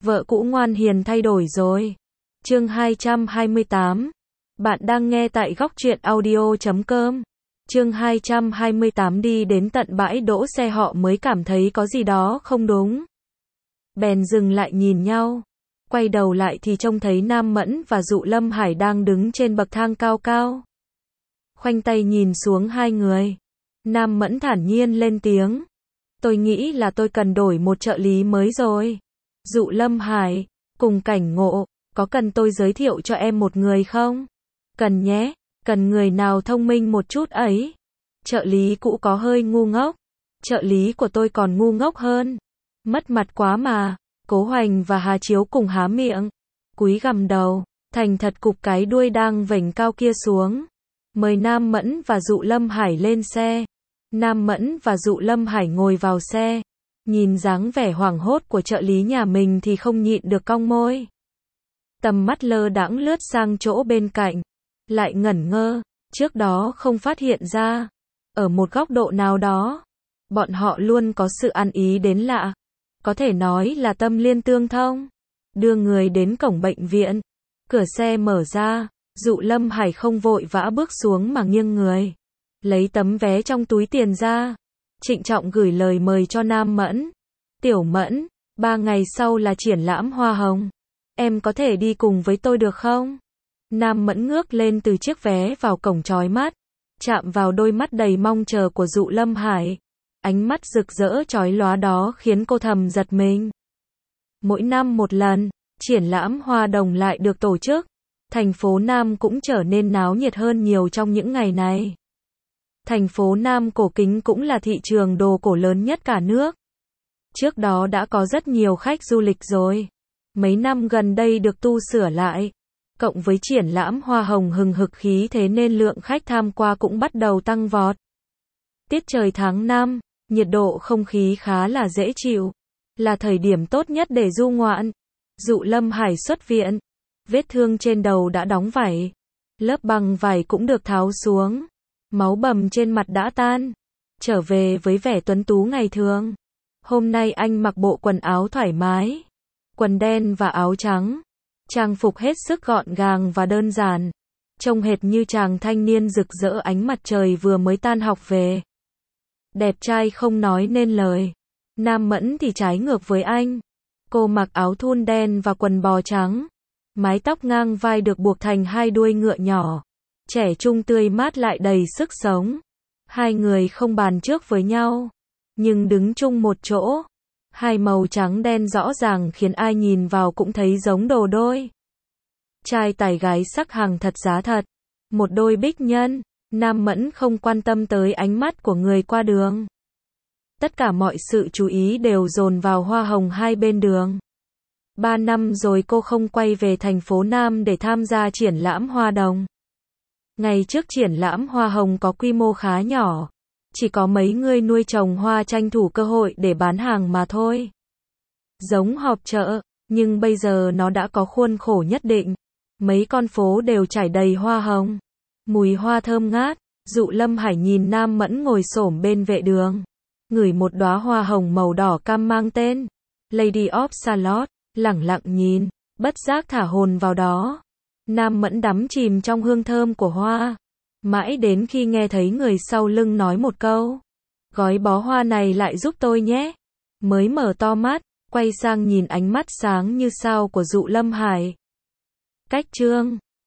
Vợ cũ ngoan hiền thay đổi rồi. Chương 228. Bạn đang nghe tại góc truyện audio.com. Chương 228. Đi đến tận bãi đỗ xe họ mới cảm thấy có gì đó không đúng. Bèn dừng lại nhìn nhau. Quay đầu lại thì trông thấy Nam Mẫn và Dụ Lâm Hải đang đứng trên bậc thang cao cao. Khoanh tay nhìn xuống hai người. Nam Mẫn thản nhiên lên tiếng. Tôi nghĩ là tôi cần đổi một trợ lý mới rồi. Dụ Lâm Hải, cùng Cảnh Ngộ, có cần tôi giới thiệu cho em một người không? Cần nhé, cần người nào thông minh một chút ấy. Trợ lý cũ có hơi ngu ngốc. Trợ lý của tôi còn ngu ngốc hơn. Mất mặt quá mà. Cố Hoành và Hà Chiếu cùng há miệng, cúi gằm đầu, thành thật cụp cái đuôi đang vểnh cao kia xuống. Mời Nam Mẫn và Dụ Lâm Hải lên xe. Nam Mẫn và Dụ Lâm Hải ngồi vào xe. Nhìn dáng vẻ hoảng hốt của trợ lý nhà mình thì không nhịn được cong môi. Tầm mắt lơ đãng lướt sang chỗ bên cạnh. Lại ngẩn ngơ, trước đó không phát hiện ra. Ở một góc độ nào đó, bọn họ luôn có sự ăn ý đến lạ. Có thể nói là tâm liên tương thông. Đưa người đến cổng bệnh viện. Cửa xe mở ra. Dụ Lâm Hải không vội vã bước xuống mà nghiêng người. Lấy tấm vé trong túi tiền ra. Trịnh trọng gửi lời mời cho Nam Mẫn. Tiểu Mẫn, 3 ngày sau là triển lãm hoa hồng. Em có thể đi cùng với tôi được không? Nam Mẫn ngước lên từ chiếc vé vào cổng chói mắt. Chạm vào đôi mắt đầy mong chờ của Dụ Lâm Hải. Ánh mắt rực rỡ chói lóa đó khiến cô thầm giật mình. Mỗi năm một lần, triển lãm hoa đồng lại được tổ chức. Thành phố Nam cũng trở nên náo nhiệt hơn nhiều trong những ngày này. Thành phố Nam cổ kính cũng là thị trường đồ cổ lớn nhất cả nước. Trước đó đã có rất nhiều khách du lịch rồi. Mấy năm gần đây được tu sửa lại. Cộng với triển lãm hoa hồng hừng hực khí thế nên lượng khách tham qua cũng bắt đầu tăng vọt. Tiết trời tháng 5, nhiệt độ không khí khá là dễ chịu. Là thời điểm tốt nhất để du ngoạn. Dụ Lâm Hải xuất viện. Vết thương trên đầu đã đóng vảy. Lớp băng vải cũng được tháo xuống. Máu bầm trên mặt đã tan. Trở về với vẻ tuấn tú ngày thường. Hôm nay anh mặc bộ quần áo thoải mái. Quần đen và áo trắng. Trang phục hết sức gọn gàng và đơn giản. Trông hệt như chàng thanh niên rực rỡ ánh mặt trời vừa mới tan học về. Đẹp trai không nói nên lời. Nam Mẫn thì trái ngược với anh. Cô mặc áo thun đen và quần bò trắng. Mái tóc ngang vai được buộc thành hai đuôi ngựa nhỏ. Trẻ trung tươi mát lại đầy sức sống. Hai người không bàn trước với nhau. Nhưng đứng chung một chỗ. Hai màu trắng đen rõ ràng khiến ai nhìn vào cũng thấy giống đồ đôi. Trai tài gái sắc hàng thật giá thật. Một đôi bích nhân. Nam Mẫn không quan tâm tới ánh mắt của người qua đường. Tất cả mọi sự chú ý đều dồn vào hoa hồng hai bên đường. 3 năm rồi cô không quay về thành phố Nam để tham gia triển lãm hoa đồng. Ngày trước triển lãm hoa hồng có quy mô khá nhỏ. Chỉ có mấy người nuôi trồng hoa tranh thủ cơ hội để bán hàng mà thôi. Giống họp chợ, nhưng bây giờ nó đã có khuôn khổ nhất định. Mấy con phố đều trải đầy hoa hồng. Mùi hoa thơm ngát. Dụ Lâm Hải nhìn Nam Mẫn ngồi xổm bên vệ đường. Ngửi một đóa hoa hồng màu đỏ cam mang tên Lady of Salot. Lẳng lặng nhìn, bất giác thả hồn vào đó. Nam Mẫn đắm chìm trong hương thơm của hoa. Mãi đến khi nghe thấy người sau lưng nói một câu. Gói bó hoa này lại giúp tôi nhé. Mới mở to mắt, quay sang nhìn ánh mắt sáng như sao của Dụ Lâm Hải. Cách chương